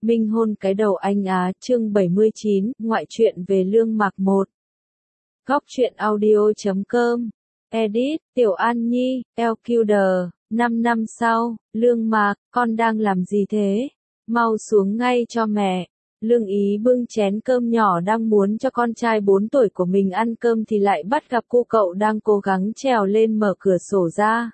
Minh hôn cái đầu anh á, chương 79, ngoại truyện về Lương Mạc 1. Góc truyện audio.com. Edit, Tiểu An Nhi, LQD. 5 năm sau, Lương Mạc, con đang làm gì thế? Mau xuống ngay cho mẹ. Lương Ý bưng chén cơm nhỏ đang muốn cho con trai 4 tuổi của mình ăn cơm thì lại bắt gặp cô cậu đang cố gắng trèo lên mở cửa sổ ra.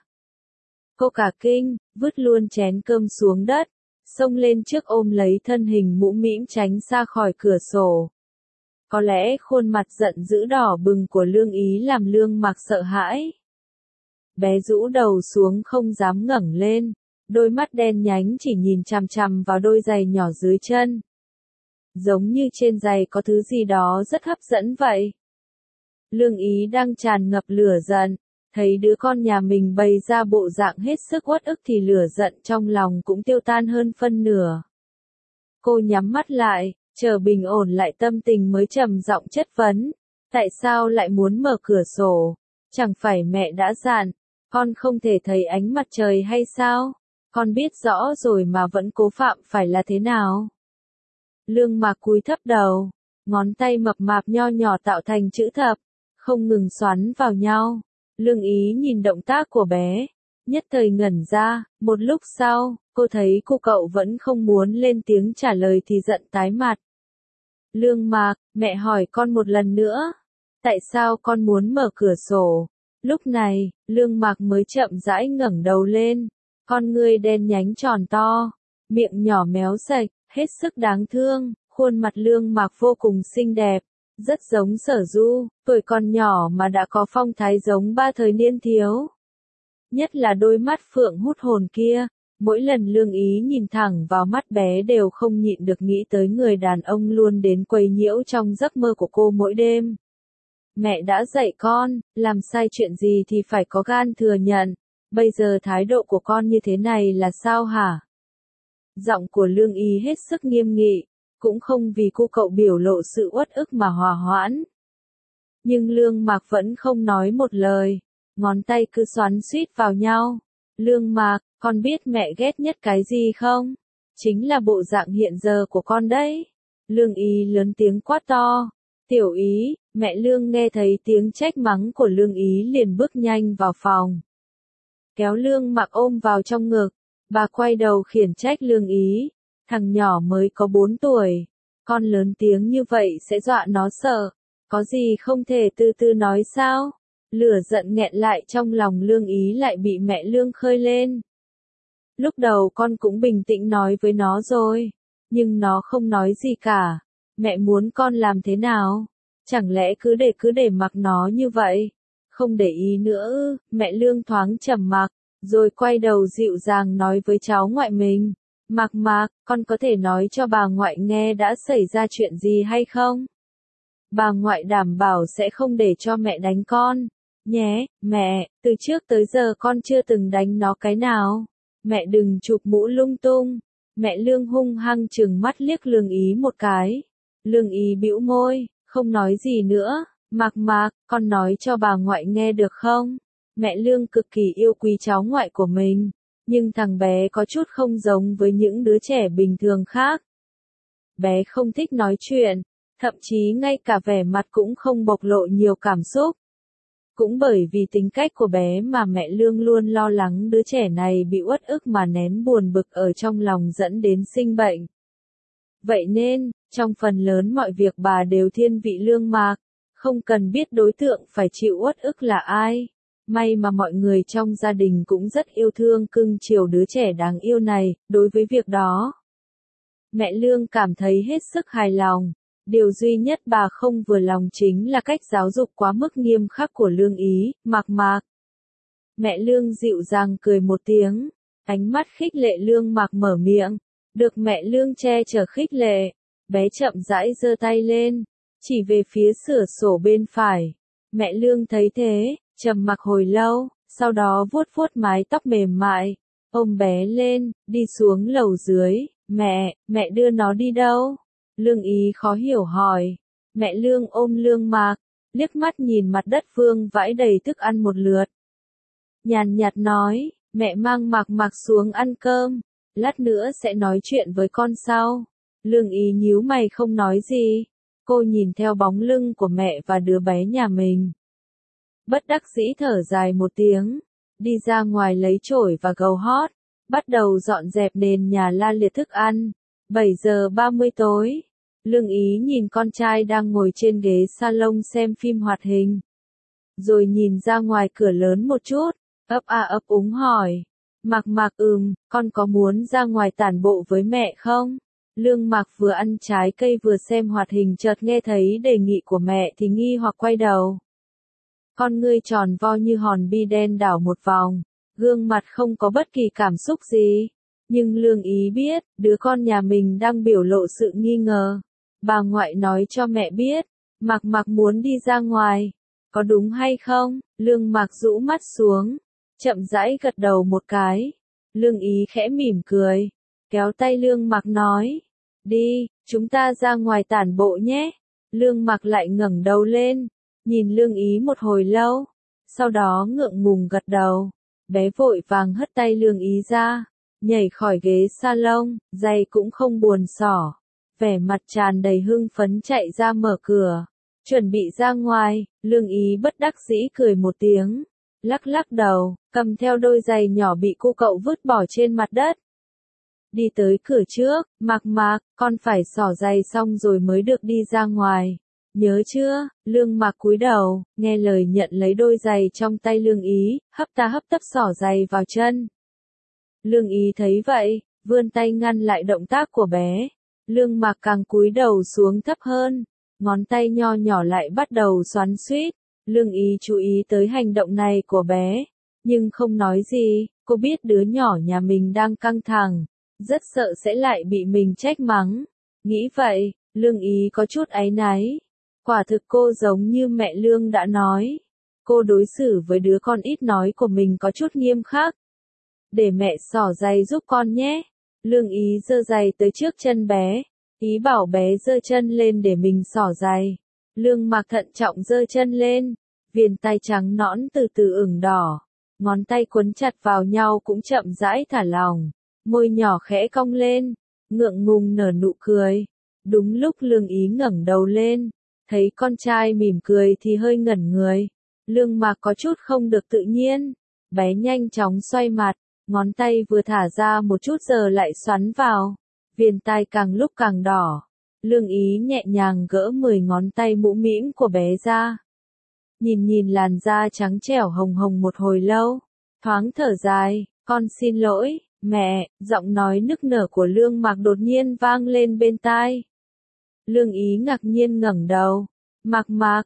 Cô cả kinh, vứt luôn chén cơm xuống đất, xông lên trước ôm lấy thân hình mũm mĩm tránh xa khỏi cửa sổ. Có lẽ khuôn mặt giận dữ đỏ bừng của Lương Ý làm Lương Mạc sợ hãi. Bé rũ đầu xuống không dám ngẩng lên, đôi mắt đen nhánh chỉ nhìn chằm chằm vào đôi giày nhỏ dưới chân. Giống như trên giày có thứ gì đó rất hấp dẫn vậy. Lương Ý đang tràn ngập lửa giận, thấy đứa con nhà mình bày ra bộ dạng hết sức uất ức thì lửa giận trong lòng cũng tiêu tan hơn phân nửa. Cô nhắm mắt lại, chờ bình ổn lại tâm tình mới trầm giọng chất vấn, tại sao lại muốn mở cửa sổ? Chẳng phải mẹ đã dặn, con không thể thấy ánh mặt trời hay sao? Con biết rõ rồi mà vẫn cố phạm phải là thế nào? Lương Mạc cúi thấp đầu, ngón tay mập mạp nho nhỏ tạo thành chữ thập, không ngừng xoắn vào nhau. Lương Ý nhìn động tác của bé, nhất thời ngẩn ra, một lúc sau, cô thấy cô cậu vẫn không muốn lên tiếng trả lời thì giận tái mặt. Lương Mạc, mẹ hỏi con một lần nữa, tại sao con muốn mở cửa sổ? Lúc này, Lương Mạc mới chậm rãi ngẩng đầu lên, con ngươi đen nhánh tròn to, miệng nhỏ méo sạch, hết sức đáng thương, khuôn mặt Lương Mạc vô cùng xinh đẹp. Rất giống Sở Du, tuổi còn nhỏ mà đã có phong thái giống ba thời niên thiếu. Nhất là đôi mắt phượng hút hồn kia, mỗi lần Lương Ý nhìn thẳng vào mắt bé đều không nhịn được nghĩ tới người đàn ông luôn đến quấy nhiễu trong giấc mơ của cô mỗi đêm. Mẹ đã dạy con, làm sai chuyện gì thì phải có gan thừa nhận, bây giờ thái độ của con như thế này là sao hả? Giọng của Lương Ý hết sức nghiêm nghị. Cũng không vì cô cậu biểu lộ sự uất ức mà hòa hoãn. Nhưng Lương Mạc vẫn không nói một lời, ngón tay cứ xoắn xuýt vào nhau. Lương Mạc, con biết mẹ ghét nhất cái gì không? Chính là bộ dạng hiện giờ của con đấy. Lương Ý lớn tiếng quát to. Tiểu Ý, mẹ Lương nghe thấy tiếng trách mắng của Lương Ý liền bước nhanh vào phòng. Kéo Lương Mạc ôm vào trong ngực, bà quay đầu khiển trách Lương Ý. Thằng nhỏ mới có 4 tuổi, con lớn tiếng như vậy sẽ dọa nó sợ, có gì không thể từ từ nói sao? Lửa giận nghẹn lại trong lòng Lương Ý lại bị mẹ Lương khơi lên. Lúc đầu con cũng bình tĩnh nói với nó rồi, nhưng nó không nói gì cả. Mẹ muốn con làm thế nào? Chẳng lẽ cứ để mặc nó như vậy? Không để ý nữa ư? Mẹ Lương thoáng trầm mặc, rồi quay đầu dịu dàng nói với cháu ngoại mình. Mạc, con có thể nói cho bà ngoại nghe đã xảy ra chuyện gì hay không? Bà ngoại đảm bảo sẽ không để cho mẹ đánh con. Nhé, mẹ, từ trước tới giờ con chưa từng đánh nó cái nào. Mẹ đừng chụp mũ lung tung. Mẹ Lương hung hăng trừng mắt liếc Lương Ý một cái. Lương Ý bĩu môi, không nói gì nữa. Mạc, con nói cho bà ngoại nghe được không? Mẹ Lương cực kỳ yêu quý cháu ngoại của mình. Nhưng thằng bé có chút không giống với những đứa trẻ bình thường khác. Bé không thích nói chuyện, thậm chí ngay cả vẻ mặt cũng không bộc lộ nhiều cảm xúc. Cũng bởi vì tính cách của bé mà mẹ Lương luôn lo lắng đứa trẻ này bị uất ức mà nén buồn bực ở trong lòng dẫn đến sinh bệnh. Vậy nên, trong phần lớn mọi việc bà đều thiên vị Lương Mạc, không cần biết đối tượng phải chịu uất ức là ai. May mà mọi người trong gia đình cũng rất yêu thương cưng chiều đứa trẻ đáng yêu này, đối với việc đó. Mẹ Lương cảm thấy hết sức hài lòng, điều duy nhất bà không vừa lòng chính là cách giáo dục quá mức nghiêm khắc của Lương Ý, Mạc. Mẹ Lương dịu dàng cười một tiếng, ánh mắt khích lệ Lương Mạc mở miệng, được mẹ Lương che chở khích lệ, bé chậm rãi giơ tay lên, chỉ về phía cửa sổ bên phải. Mẹ Lương thấy thế, trầm mặc hồi lâu, sau đó vuốt vuốt mái tóc mềm mại, ôm bé lên, đi xuống lầu dưới. Mẹ đưa nó đi đâu? Lương Ý khó hiểu hỏi. Mẹ Lương ôm Lương Mạc, liếc mắt nhìn mặt đất vương vãi đầy thức ăn một lượt. Nhàn nhạt nói, mẹ mang Mạc xuống ăn cơm, lát nữa sẽ nói chuyện với con sau. Lương Ý nhíu mày không nói gì. Cô nhìn theo bóng lưng của mẹ và đứa bé nhà mình. Bất đắc dĩ thở dài một tiếng, đi ra ngoài lấy chổi và gầu hót, bắt đầu dọn dẹp nền nhà la liệt thức ăn. 7 giờ 30 tối, Lương Ý nhìn con trai đang ngồi trên ghế salon xem phim hoạt hình. Rồi nhìn ra ngoài cửa lớn một chút, ấp a ấp úng hỏi. Mạc Mạc con có muốn ra ngoài tản bộ với mẹ không? Lương Mạc vừa ăn trái cây vừa xem hoạt hình chợt nghe thấy đề nghị của mẹ thì nghi hoặc quay đầu. Con ngươi tròn vo như hòn bi đen đảo một vòng, gương mặt không có bất kỳ cảm xúc gì. Nhưng Lương Ý biết, đứa con nhà mình đang biểu lộ sự nghi ngờ. Bà ngoại nói cho mẹ biết, Mạc Mạc muốn đi ra ngoài. Có đúng hay không? Lương Mạc rũ mắt xuống, chậm rãi gật đầu một cái. Lương Ý khẽ mỉm cười, kéo tay Lương Mạc nói. Đi, chúng ta ra ngoài tản bộ nhé. Lương Mạc lại ngẩng đầu lên, nhìn Lương Ý một hồi lâu, sau đó ngượng ngùng gật đầu. Bé vội vàng hất tay Lương Ý ra, nhảy khỏi ghế salon, giày cũng không buồn xỏ. Vẻ mặt tràn đầy hưng phấn chạy ra mở cửa, chuẩn bị ra ngoài. Lương Ý bất đắc dĩ cười một tiếng, lắc lắc đầu, cầm theo đôi giày nhỏ bị cô cậu vứt bỏ trên mặt đất. Đi tới cửa trước, Mạc Mạc, con phải xỏ giày xong rồi mới được đi ra ngoài. Nhớ chưa? Lương Mạc cúi đầu, nghe lời nhận lấy đôi giày trong tay Lương Ý, hấp ta hấp tấp xỏ giày vào chân. Lương Ý thấy vậy, vươn tay ngăn lại động tác của bé. Lương Mạc càng cúi đầu xuống thấp hơn, ngón tay nho nhỏ lại bắt đầu xoắn xuýt. Lương Ý chú ý tới hành động này của bé, nhưng không nói gì. Cô biết đứa nhỏ nhà mình đang căng thẳng, rất sợ sẽ lại bị mình trách mắng. Nghĩ vậy, Lương Ý có chút áy náy. Quả thực cô giống như mẹ Lương đã nói. Cô đối xử với đứa con ít nói của mình có chút nghiêm khắc. Để mẹ xỏ giày giúp con nhé. Lương Ý giơ giày tới trước chân bé. Ý bảo bé giơ chân lên để mình xỏ giày. Lương Mạc thận trọng giơ chân lên. Viền tay trắng nõn từ từ ửng đỏ. Ngón tay quấn chặt vào nhau cũng chậm rãi thả lỏng. Môi nhỏ khẽ cong lên. Ngượng ngùng nở nụ cười. Đúng lúc Lương Ý ngẩng đầu lên, thấy con trai mỉm cười thì hơi ngẩn người. Lương Mạc có chút không được tự nhiên. Bé nhanh chóng xoay mặt, ngón tay vừa thả ra một chút giờ lại xoắn vào. Viền tai càng lúc càng đỏ. Lương Ý nhẹ nhàng gỡ 10 ngón tay mũm mĩm của bé ra. Nhìn làn da trắng trẻo hồng hồng một hồi lâu. Thoáng thở dài, con xin lỗi, mẹ. Giọng nói nức nở của Lương Mạc đột nhiên vang lên bên tai. Lương Ý ngạc nhiên ngẩng đầu. Mạc Mạc,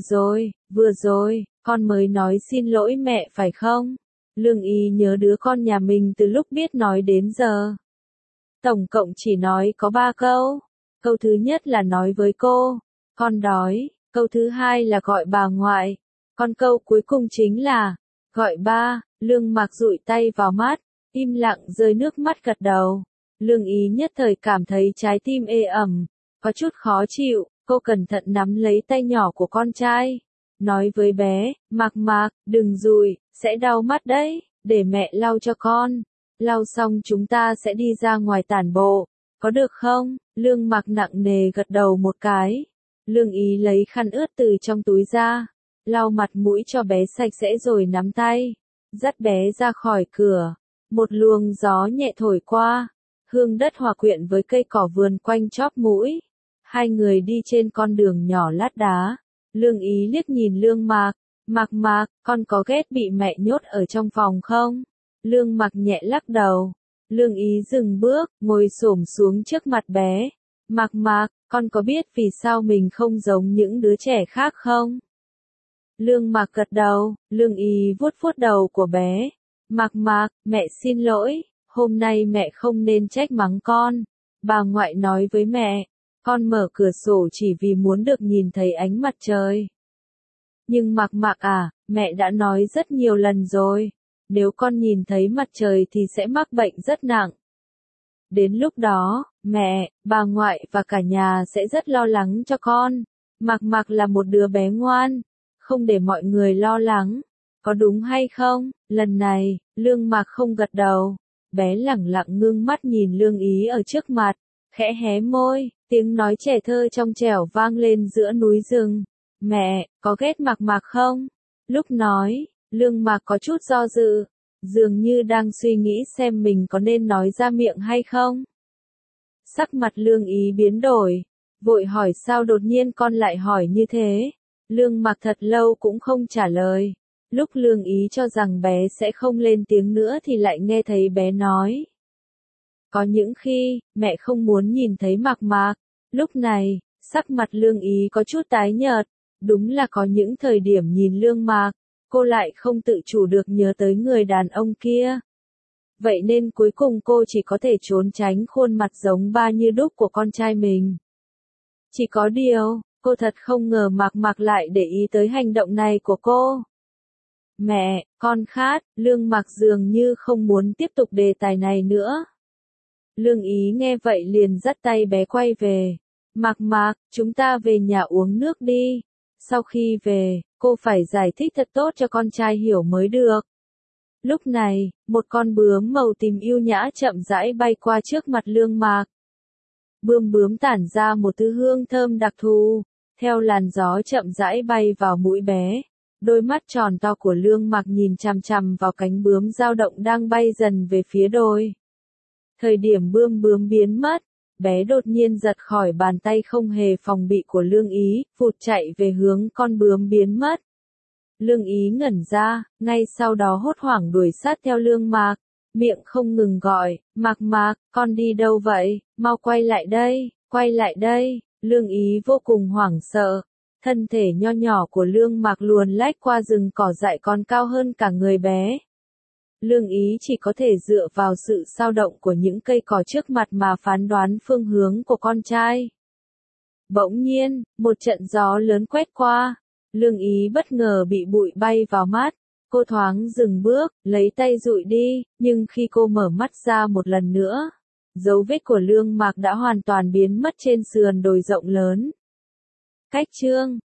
vừa rồi, con mới nói xin lỗi mẹ phải không? Lương Ý nhớ đứa con nhà mình từ lúc biết nói đến giờ. Tổng cộng chỉ nói có 3 câu. Câu thứ nhất là nói với cô, con đói. Câu thứ hai là gọi bà ngoại. Còn câu cuối cùng chính là, gọi ba. Lương Mạc dụi tay vào mắt, im lặng rơi nước mắt gật đầu. Lương Ý nhất thời cảm thấy trái tim ê ẩm, có chút khó chịu. Cô cẩn thận nắm lấy tay nhỏ của con trai, nói với bé, Mạc Mạc, đừng dụi, sẽ đau mắt đấy, để mẹ lau cho con. Lau xong chúng ta sẽ đi ra ngoài tản bộ, có được không? Lương Mạc nặng nề gật đầu một cái. Lương Ý lấy khăn ướt từ trong túi ra, lau mặt mũi cho bé sạch sẽ rồi nắm tay, dắt bé ra khỏi cửa. Một luồng gió nhẹ thổi qua, hương đất hòa quyện với cây cỏ vườn quanh chóp mũi. Hai người đi trên con đường nhỏ lát đá. Lương Ý liếc nhìn Lương Mạc. Mạc Mạc, con có ghét bị mẹ nhốt ở trong phòng không? Lương Mạc nhẹ lắc đầu. Lương Ý dừng bước, ngồi xổm xuống trước mặt bé. Mạc Mạc, con có biết vì sao mình không giống những đứa trẻ khác không? Lương Mạc gật đầu. Lương Ý vuốt vuốt đầu của bé. Mạc Mạc, mẹ xin lỗi, hôm nay mẹ không nên trách mắng con. Bà ngoại nói với mẹ, con mở cửa sổ chỉ vì muốn được nhìn thấy ánh mặt trời. Nhưng Mạc Mạc à, mẹ đã nói rất nhiều lần rồi, nếu con nhìn thấy mặt trời thì sẽ mắc bệnh rất nặng. Đến lúc đó, mẹ, bà ngoại và cả nhà sẽ rất lo lắng cho con. Mạc Mạc là một đứa bé ngoan, không để mọi người lo lắng. Có đúng hay không? Lần này, Lương Mạc không gật đầu. Bé lẳng lặng ngưng mắt nhìn Lương Ý ở trước mặt, khẽ hé môi, tiếng nói trẻ thơ trong trẻo vang lên giữa núi rừng. Mẹ, có ghét Mạc Mạc không? Lúc nói, Lương Mạc có chút do dự, dường như đang suy nghĩ xem mình có nên nói ra miệng hay không. Sắc mặt Lương Ý biến đổi, vội hỏi sao đột nhiên con lại hỏi như thế. Lương Mạc thật lâu cũng không trả lời. Lúc Lương Ý cho rằng bé sẽ không lên tiếng nữa thì lại nghe thấy bé nói. Có những khi, mẹ không muốn nhìn thấy Mạc Mạc. Lúc này, sắc mặt Lương Ý có chút tái nhợt. Đúng là có những thời điểm nhìn Lương Mạc, cô lại không tự chủ được nhớ tới người đàn ông kia. Vậy nên cuối cùng cô chỉ có thể trốn tránh khuôn mặt giống ba như đúc của con trai mình. Chỉ có điều, cô thật không ngờ Mạc Mạc lại để ý tới hành động này của cô. Mẹ, con khát, Lương Mạc dường như không muốn tiếp tục đề tài này nữa. Lương Ý nghe vậy liền dắt tay bé quay về. Mạc Mạc, chúng ta về nhà uống nước đi. Sau khi về, cô phải giải thích thật tốt cho con trai hiểu mới được. Lúc này, một con bướm màu tím yêu nhã chậm rãi bay qua trước mặt Lương Mạc. Bướm tản ra một thứ hương thơm đặc thù, theo làn gió chậm rãi bay vào mũi bé. Đôi mắt tròn to của Lương Mạc nhìn chằm chằm vào cánh bướm dao động đang bay dần về phía đồi. Thời điểm bướm biến mất, bé đột nhiên giật khỏi bàn tay không hề phòng bị của Lương Ý, vụt chạy về hướng con bướm biến mất. Lương Ý ngẩn ra, ngay sau đó hốt hoảng đuổi sát theo Lương Mạc, miệng không ngừng gọi, Mạc Mạc, con đi đâu vậy, mau quay lại đây, quay lại đây. Lương Ý vô cùng hoảng sợ, thân thể nho nhỏ của Lương Mạc luồn lách qua rừng cỏ dại còn cao hơn cả người bé. Lương Ý chỉ có thể dựa vào sự dao động của những cây cỏ trước mặt mà phán đoán phương hướng của con trai. Bỗng nhiên, một trận gió lớn quét qua. Lương Ý bất ngờ bị bụi bay vào mắt. Cô thoáng dừng bước, lấy tay dụi đi, nhưng khi cô mở mắt ra một lần nữa, dấu vết của Lương Mạc đã hoàn toàn biến mất trên sườn đồi rộng lớn. Cách chương